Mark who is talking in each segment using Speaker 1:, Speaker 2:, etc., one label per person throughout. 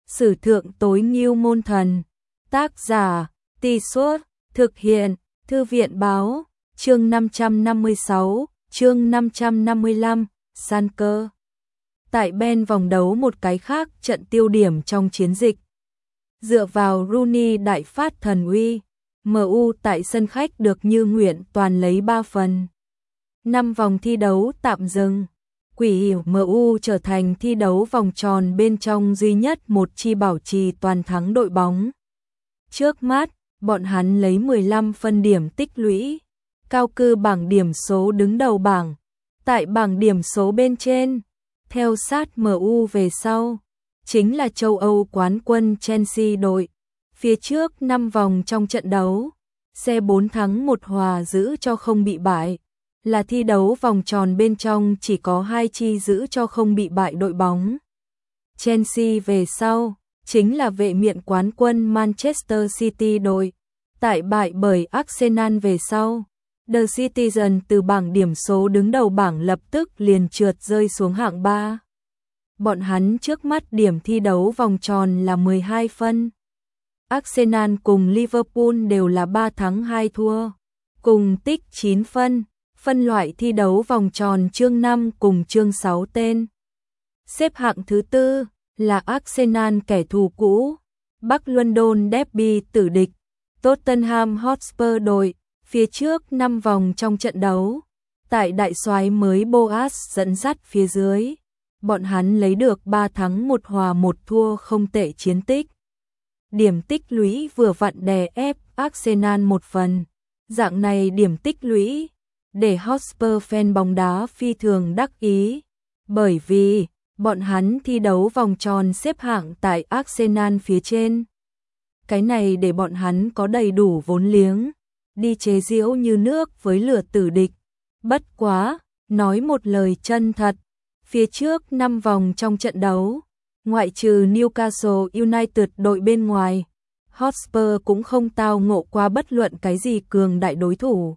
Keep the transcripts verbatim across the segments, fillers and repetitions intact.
Speaker 1: Sử thượng tối ngưu môn thần. Tác giả, Tì Suốt, thực hiện, Thư viện báo, chương năm trăm năm mươi sáu, chương năm trăm năm mươi lăm, San cơ. Tại bên vòng đấu một cái khác trận tiêu điểm trong chiến dịch. Dựa vào Rooney đại phát thần uy, em u tại sân khách được như nguyện toàn lấy ba phần. Năm vòng thi đấu tạm dừng. Quỷ em u trở thành thi đấu vòng tròn bên trong duy nhất một chi bảo trì toàn thắng đội bóng. Trước mắt, bọn hắn lấy mười lăm phân điểm tích lũy, cao cư bảng điểm số đứng đầu bảng. Tại bảng điểm số bên trên, theo sát em u về sau, chính là châu Âu quán quân Chelsea đội. Phía trước năm vòng trong trận đấu, xe bốn thắng một hòa giữ cho không bị bại. Là thi đấu vòng tròn bên trong chỉ có hai chi giữ cho không bị bại đội bóng. Chelsea về sau, chính là vệ miện quán quân Manchester City đội. Tại bại bởi Arsenal về sau, The Citizen từ bảng điểm số đứng đầu bảng lập tức liền trượt rơi xuống hạng ba. Bọn hắn trước mắt điểm thi đấu vòng tròn là mười hai phân. Arsenal cùng Liverpool đều là ba thắng hai thua, cùng tích chín phân. Phân loại thi đấu vòng tròn chương năm cùng chương sáu tên. Xếp hạng thứ tư là Arsenal kẻ thù cũ, Bắc London Derby tử địch, Tottenham Hotspur đội, phía trước năm vòng trong trận đấu. Tại đại soái mới Boas dẫn dắt phía dưới, bọn hắn lấy được ba thắng một hòa một thua không tệ chiến tích. Điểm tích lũy vừa vặn đè ép Arsenal một phần, dạng này điểm tích lũy để Hotspur fan bóng đá phi thường đắc ý, bởi vì bọn hắn thi đấu vòng tròn xếp hạng tại Arsenal phía trên. Cái này để bọn hắn có đầy đủ vốn liếng, đi chế giễu như nước với lửa tử địch. Bất quá, nói một lời chân thật, phía trước năm vòng trong trận đấu, ngoại trừ Newcastle United đội bên ngoài, Hotspur cũng không tao ngộ qua bất luận cái gì cường đại đối thủ.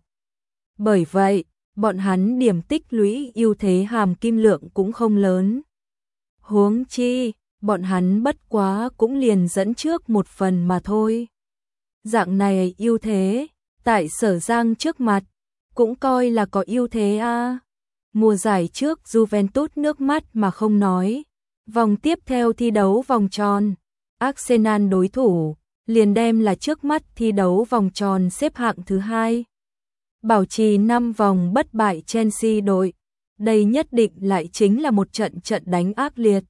Speaker 1: Bởi vậy, bọn hắn điểm tích lũy ưu thế hàm kim lượng cũng không lớn. Huống chi, bọn hắn bất quá cũng liền dẫn trước một phần mà thôi. Dạng này ưu thế, tại Sở Giang trước mặt, cũng coi là có ưu thế a. À. Mùa giải trước Juventus nước mắt mà không nói. Vòng tiếp theo thi đấu vòng tròn, Arsenal đối thủ, liền đem là trước mắt thi đấu vòng tròn xếp hạng thứ hai. Bảo trì năm vòng bất bại Chelsea đội, đây nhất định lại chính là một trận trận đánh ác liệt.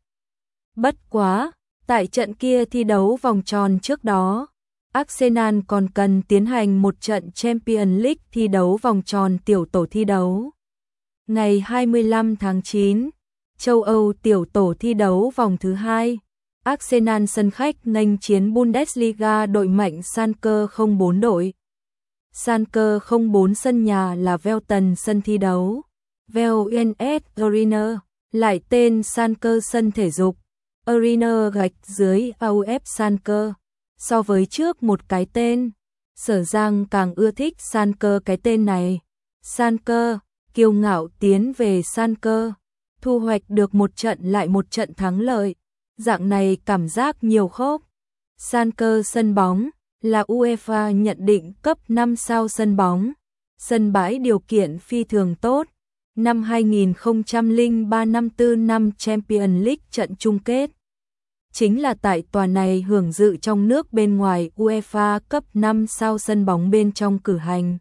Speaker 1: Bất quá, tại trận kia thi đấu vòng tròn trước đó, Arsenal còn cần tiến hành một trận Champions League thi đấu vòng tròn tiểu tổ thi đấu. Ngày hai mươi lăm tháng chín, châu Âu tiểu tổ thi đấu vòng thứ hai, Arsenal sân khách nghênh chiến Bundesliga đội mạnh Schalke không bốn đội. Schalke không bốn sân nhà là Velton sân thi đấu, Veltns Arena, lại tên Schalke sân thể dục, Arena gạch dưới a u ép Schalke. So với trước một cái tên, Sở Giang càng ưa thích Schalke cái tên này. Schalke, kiêu ngạo tiến về Schalke, thu hoạch được một trận lại một trận thắng lợi, dạng này cảm giác nhiều khốc. Schalke sân bóng là UEFA nhận định cấp năm sao sân bóng, sân bãi điều kiện phi thường tốt. Năm hai nghìn không trăm lẻ ba năm tư năm Champions League trận chung kết, chính là tại tòa này hưởng dự trong nước bên ngoài UEFA cấp năm sao sân bóng bên trong cử hành.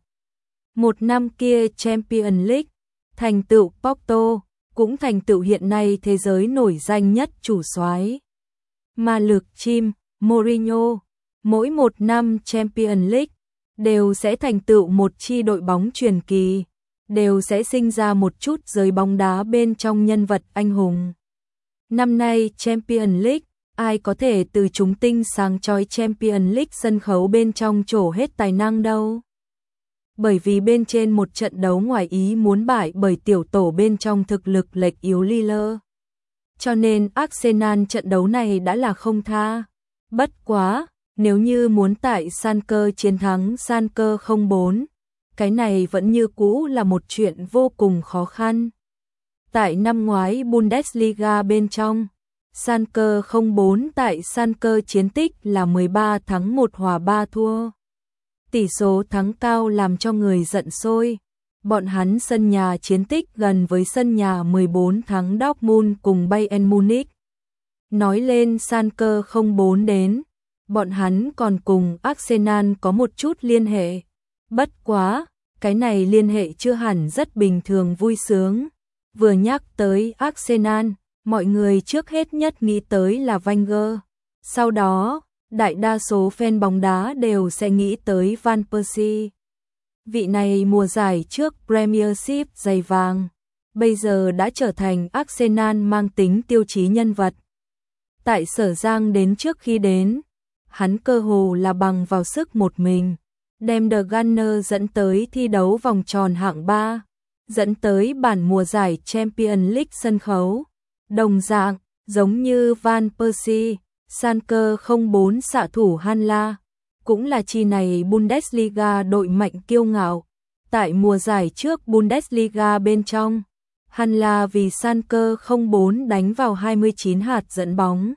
Speaker 1: Một năm kia Champions League, thành tựu Porto, cũng thành tựu hiện nay thế giới nổi danh nhất chủ soái ma lực chim Mourinho. Mỗi một năm Champions League đều sẽ thành tựu một chi đội bóng truyền kỳ, đều sẽ sinh ra một chút giới bóng đá bên trong nhân vật anh hùng. Năm nay Champions League, ai có thể từ chúng tinh sáng chói Champions League sân khấu bên trong trổ hết tài năng đâu. Bởi vì bên trên một trận đấu ngoài ý muốn bại bởi tiểu tổ bên trong thực lực lệch yếu Lille. Cho nên Arsenal trận đấu này đã là không tha. Bất quá, nếu như muốn tại Schalke chiến thắng Schalke không bốn, cái này vẫn như cũ là một chuyện vô cùng khó khăn. Tại năm ngoái Bundesliga bên trong, Schalke không bốn tại Schalke chiến tích là mười ba thắng một hòa ba thua. Tỷ số thắng cao làm cho người giận sôi. Bọn hắn sân nhà chiến tích gần với sân nhà mười bốn thắng Dortmund cùng Bayern Munich. Nói lên Schalke không bốn đến, bọn hắn còn cùng Arsenal có một chút liên hệ. Bất quá, cái này liên hệ chưa hẳn rất bình thường vui sướng. Vừa nhắc tới Arsenal, mọi người trước hết nhất nghĩ tới là Wenger. Sau đó, đại đa số fan bóng đá đều sẽ nghĩ tới Van Persie. Vị này mùa giải trước Premiership giày vàng, bây giờ đã trở thành Arsenal mang tính tiêu chí nhân vật. Tại Sở Giang đến trước khi đến, hắn cơ hồ là bằng vào sức một mình, đem The Gunners dẫn tới thi đấu vòng tròn hạng ba, dẫn tới bản mùa giải Champions League sân khấu. Đồng dạng, giống như Van Persie, Schalke không bốn xạ thủ Hanla, cũng là chi này Bundesliga đội mạnh kiêu ngạo. Tại mùa giải trước Bundesliga bên trong, Hanla vì Schalke không bốn đánh vào hai mươi chín hạt dẫn bóng.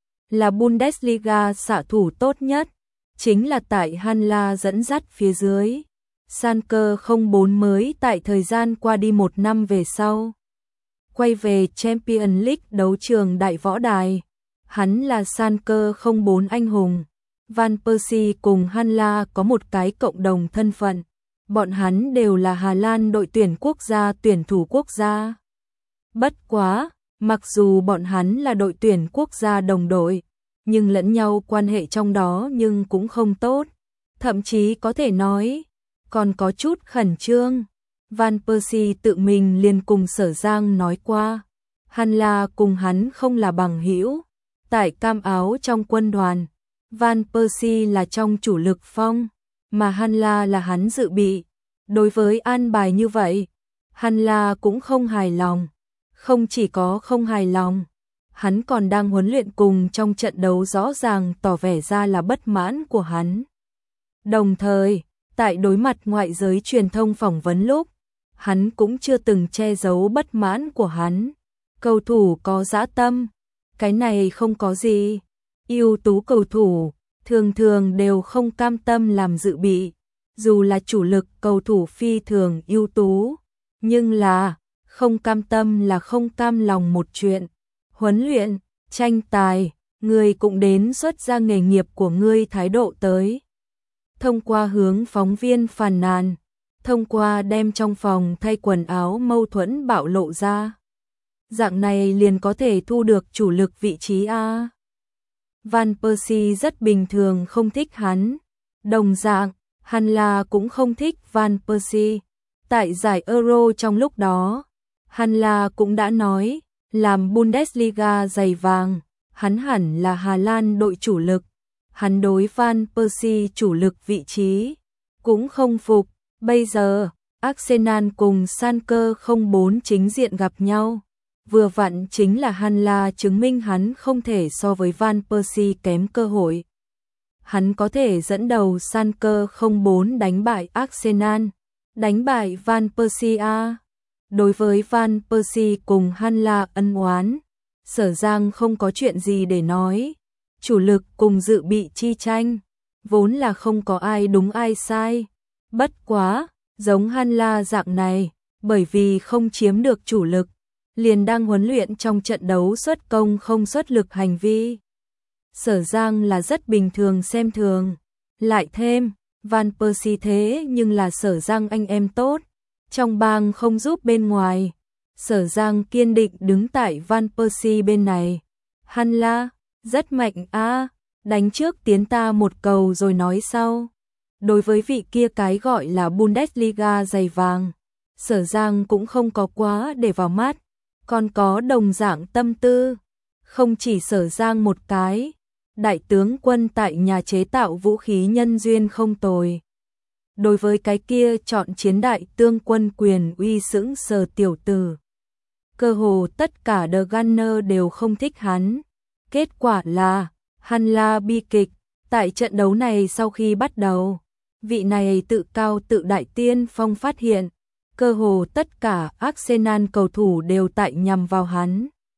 Speaker 1: Là Bundesliga xạ thủ tốt nhất, chính là tại Hanla dẫn dắt phía dưới. Schalke không bốn mới tại thời gian qua đi một năm về sau, quay về Champions League đấu trường đại võ đài. Hắn là Schalke không bốn anh hùng. Van Persie cùng Hanla có một cái cộng đồng thân phận. Bọn hắn đều là Hà Lan đội tuyển quốc gia tuyển thủ quốc gia. Bất quá, mặc dù bọn hắn là đội tuyển quốc gia đồng đội, nhưng lẫn nhau quan hệ trong đó nhưng cũng không tốt. Thậm chí có thể nói, còn có chút khẩn trương. Van Persie tự mình liền cùng Sở Giang nói qua, Hanla cùng hắn không là bằng hữu. Tại cam áo trong quân đoàn, Van Persie là trong chủ lực phong, mà Hanla là hắn dự bị. Đối với an bài như vậy, Hanla cũng không hài lòng. Không chỉ có không hài lòng, hắn còn đang huấn luyện cùng trong trận đấu rõ ràng tỏ vẻ ra là bất mãn của hắn. Đồng thời, tại đối mặt ngoại giới truyền thông phỏng vấn lúc, hắn cũng chưa từng che giấu bất mãn của hắn. Cầu thủ có dã tâm, cái này không có gì. Ưu tú cầu thủ thường thường đều không cam tâm làm dự bị, dù là chủ lực cầu thủ phi thường ưu tú, nhưng là không cam tâm là không cam lòng một chuyện. Huấn luyện, tranh tài, người cũng đến xuất ra nghề nghiệp của ngươi thái độ tới. Thông qua hướng phóng viên phàn nàn, thông qua đem trong phòng thay quần áo mâu thuẫn bạo lộ ra. Dạng này liền có thể thu được chủ lực vị trí A. Van Persie rất bình thường không thích hắn. Đồng dạng, Hanla cũng không thích Van Persie. Tại giải Euro trong lúc đó, Hanla cũng đã nói, làm Bundesliga giày vàng, hắn hẳn là Hà Lan đội chủ lực. Hắn đối Van Persie chủ lực vị trí cũng không phục. Bây giờ, Arsenal cùng Schalke không bốn chính diện gặp nhau. Vừa vặn chính là Hanla chứng minh hắn không thể so với Van Persie kém cơ hội. Hắn có thể dẫn đầu Schalke không bốn đánh bại Arsenal, đánh bại Van Persie A. Đối với Van Persie cùng Hanla ân oán, Sở Giang không có chuyện gì để nói. Chủ lực cùng dự bị chi tranh, vốn là không có ai đúng ai sai. Bất quá, giống Hanla dạng này, bởi vì không chiếm được chủ lực, liền đang huấn luyện trong trận đấu xuất công không xuất lực hành vi. Sở Giang là rất bình thường xem thường. Lại thêm, Van Persie thế nhưng là Sở Giang anh em tốt, trong bang không giúp bên ngoài. Sở Giang kiên định đứng tại Van Persie bên này. Hanla, rất mạnh a, đánh trước tiến ta một cầu rồi nói sau. Đối với vị kia cái gọi là Bundesliga giày vàng, Sở Giang cũng không có quá để vào mắt, còn có đồng dạng tâm tư. Không chỉ Sở Giang một cái, đại tướng Quân tại nhà chế tạo vũ khí nhân duyên không tồi. Đối với cái kia chọn chiến đại tướng Quân quyền uy sững sờ tiểu tử, cơ hồ tất cả The Gunners đều không thích hắn. Kết quả là, Hanla bi kịch. Tại trận đấu này sau khi bắt đầu, vị này tự cao tự đại tiên phong phát hiện, cơ hồ tất cả Arsenal cầu thủ đều tại nhằm vào hắn.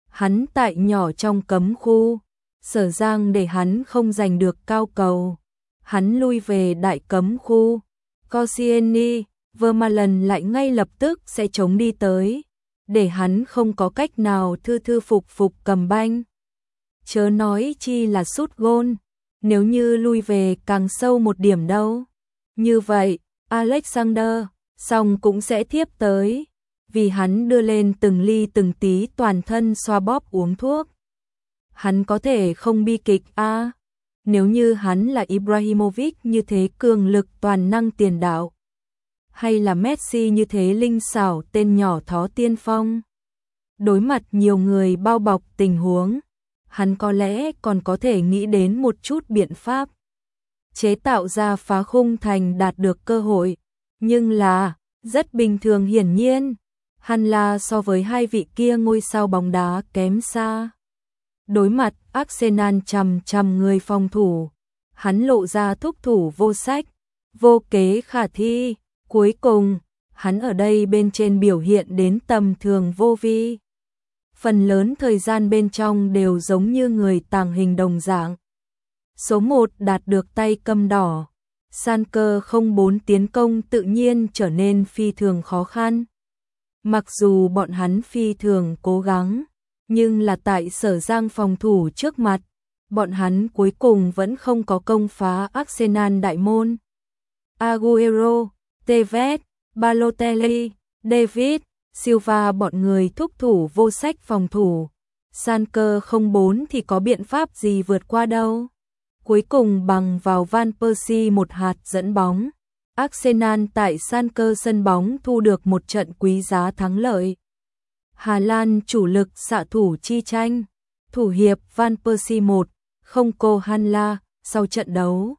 Speaker 1: Hắn tại nhỏ trong cấm khu, Sở Giang để hắn không giành được cao cầu. Hắn lui về đại cấm khu, Koscielny, Vermaelen lại ngay lập tức sẽ chống đi tới, để hắn không có cách nào thư thư phục phục cầm banh. Chớ nói chi là sút gôn, nếu như lui về càng sâu một điểm đâu. Như vậy, Alexander, xong cũng sẽ thiếp tới, vì hắn đưa lên từng ly từng tí toàn thân xoa bóp uống thuốc. Hắn có thể không bi kịch a à? Nếu như hắn là Ibrahimovic như thế cường lực toàn năng tiền đạo, hay là Messi như thế linh xảo tên nhỏ thó tiên phong. Đối mặt nhiều người bao bọc tình huống, hắn có lẽ còn có thể nghĩ đến một chút biện pháp. Chế tạo ra phá khung thành đạt được cơ hội, nhưng là, rất bình thường hiển nhiên, hắn là so với hai vị kia ngôi sao bóng đá kém xa. Đối mặt Arsenal chằm chằm người phòng thủ, hắn lộ ra thúc thủ vô sách, vô kế khả thi. Cuối cùng, hắn ở đây bên trên biểu hiện đến tầm thường vô vi. Phần lớn thời gian bên trong đều giống như người tàng hình đồng dạng. Số một đạt được tay cầm đỏ, Schalke không bốn tiến công tự nhiên trở nên phi thường khó khăn. Mặc dù bọn hắn phi thường cố gắng, nhưng là tại Sở Giang phòng thủ trước mặt, bọn hắn cuối cùng vẫn không có công phá Arsenal đại môn. Aguero, Tevez, Balotelli, David, Silva bọn người thúc thủ vô sách phòng thủ. Schalke không bốn thì có biện pháp gì vượt qua đâu. Cuối cùng bằng vào Van Persie một hạt dẫn bóng, Arsenal tại Schalke sân bóng thu được một trận quý giá thắng lợi. Hà Lan chủ lực xạ thủ chi tranh, thủ hiệp Van Persie một không cô Hanla sau trận đấu.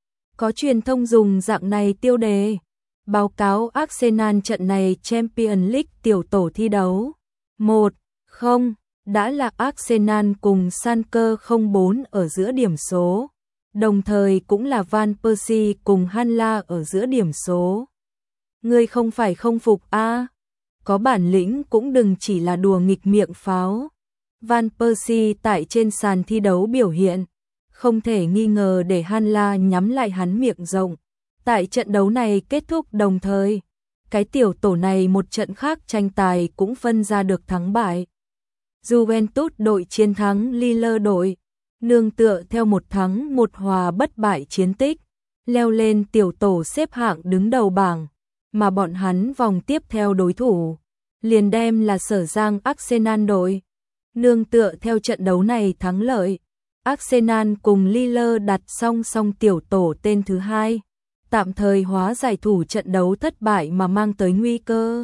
Speaker 1: Có truyền thông dùng dạng này tiêu đề, báo cáo Arsenal trận này Champions League tiểu tổ thi đấu. một không, đã là Arsenal cùng Schalke không bốn ở giữa điểm số, đồng thời cũng là Van Persie cùng Hanla ở giữa điểm số. Ngươi không phải không phục a à? Có bản lĩnh cũng đừng chỉ là đùa nghịch miệng pháo. Van Persie tại trên sàn thi đấu biểu hiện, không thể nghi ngờ để Hanla nhắm lại hắn miệng rộng. Tại trận đấu này kết thúc đồng thời, cái tiểu tổ này một trận khác tranh tài cũng phân ra được thắng bại. Juventus đội chiến thắng Lille đội, nương tựa theo một thắng một hòa bất bại chiến tích, leo lên tiểu tổ xếp hạng đứng đầu bảng, mà bọn hắn vòng tiếp theo đối thủ liền đem là Sở Giang Arsenal đội. Nương tựa theo trận đấu này thắng lợi, Arsenal cùng Lille đặt song song tiểu tổ tên thứ hai, tạm thời hóa giải thủ trận đấu thất bại mà mang tới nguy cơ.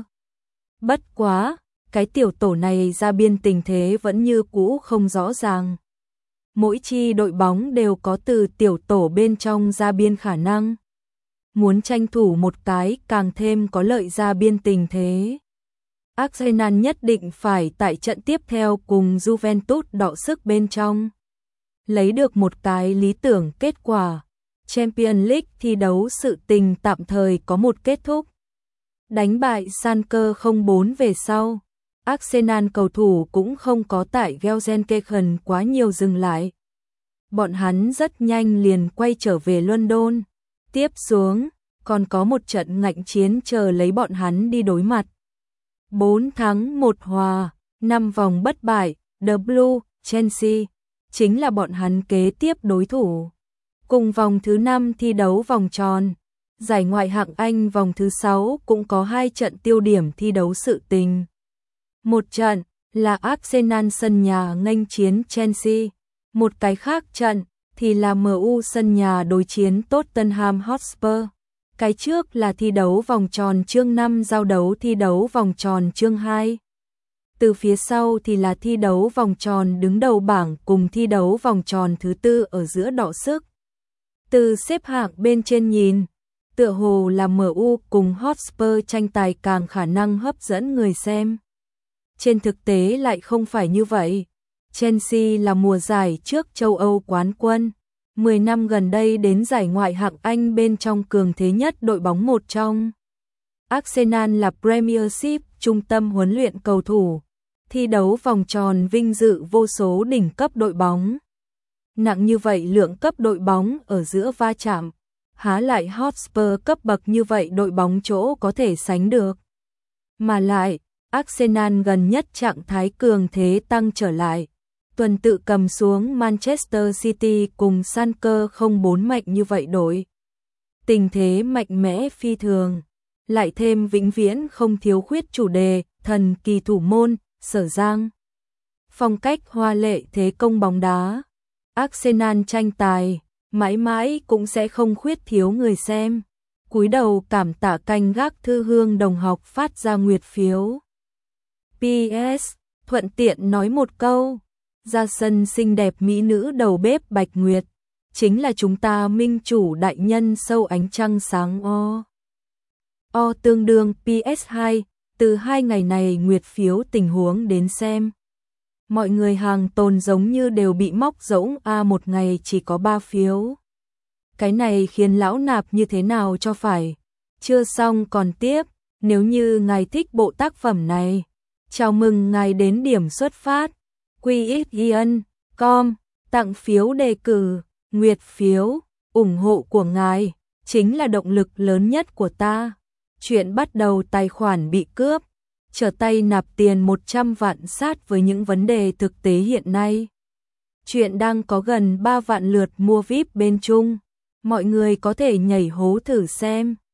Speaker 1: Bất quá, cái tiểu tổ này ra biên tình thế vẫn như cũ không rõ ràng. Mỗi chi đội bóng đều có từ tiểu tổ bên trong ra biên khả năng. Muốn tranh thủ một cái càng thêm có lợi ra biên tình thế. Arsenal nhất định phải tại trận tiếp theo cùng Juventus đọ sức bên trong, lấy được một cái lý tưởng kết quả. Champions League thi đấu sự tình tạm thời có một kết thúc. Đánh bại Schalke không bốn về sau, Arsenal cầu thủ cũng không có tại Gelsenkirchen quá nhiều dừng lại. Bọn hắn rất nhanh liền quay trở về London. Tiếp xuống, còn có một trận ngạnh chiến chờ lấy bọn hắn đi đối mặt. bốn thắng một hòa, năm vòng bất bại, The Blue, Chelsea, chính là bọn hắn kế tiếp đối thủ. Cùng vòng thứ năm thi đấu vòng tròn, giải ngoại hạng Anh vòng thứ sáu cũng có hai trận tiêu điểm thi đấu sự tình. Một trận là Arsenal sân nhà nghênh chiến Chelsea, một cái khác trận thì là em u sân nhà đối chiến Tottenham Hotspur. Cái trước là thi đấu vòng tròn chương năm giao đấu thi đấu vòng tròn chương hai. Từ phía sau thì là thi đấu vòng tròn đứng đầu bảng cùng thi đấu vòng tròn thứ tư ở giữa đọ sức. Từ xếp hạng bên trên nhìn, tựa hồ là em u cùng Hotspur tranh tài càng khả năng hấp dẫn người xem. Trên thực tế lại không phải như vậy. Chelsea là mùa giải trước châu Âu quán quân, mười năm gần đây đến giải ngoại hạng Anh bên trong cường thế nhất đội bóng một trong. Arsenal là Premiership trung tâm huấn luyện cầu thủ, thi đấu vòng tròn vinh dự vô số đỉnh cấp đội bóng. Nặng như vậy lượng cấp đội bóng ở giữa va chạm, há lại Hotspur cấp bậc như vậy đội bóng chỗ có thể sánh được. Mà lại, Arsenal gần nhất trạng thái cường thế tăng trở lại. Tuần tự cầm xuống Manchester City cùng Schalke không bốn mạnh như vậy đổi. Tình thế mạnh mẽ phi thường. Lại thêm vĩnh viễn không thiếu khuyết chủ đề, thần kỳ thủ môn, Sở Giang. Phong cách hoa lệ thế công bóng đá. Arsenal tranh tài, mãi mãi cũng sẽ không khuyết thiếu người xem. Cúi đầu cảm tạ canh gác Thư Hương đồng học phát ra nguyệt phiếu. pê ét, thuận tiện nói một câu, ra sân xinh đẹp mỹ nữ đầu bếp Bạch Nguyệt, chính là chúng ta minh chủ đại nhân sâu ánh trăng sáng o. O tương đương pê ét hai, từ hai ngày này nguyệt phiếu tình huống đến xem. Mọi người hàng tồn giống như đều bị móc rỗng A một ngày chỉ có ba phiếu. Cái này khiến lão nạp như thế nào cho phải. Chưa xong còn tiếp, nếu như ngài thích bộ tác phẩm này, chào mừng ngài đến điểm xuất phát. quy ích ian chấm com, tặng phiếu đề cử, nguyệt phiếu, ủng hộ của ngài, chính là động lực lớn nhất của ta. Chuyện bắt đầu tài khoản bị cướp, trở tay nạp tiền một trăm vạn sát với những vấn đề thực tế hiện nay. Chuyện đang có gần ba vạn lượt mua víp bên Trung, mọi người có thể nhảy hố thử xem.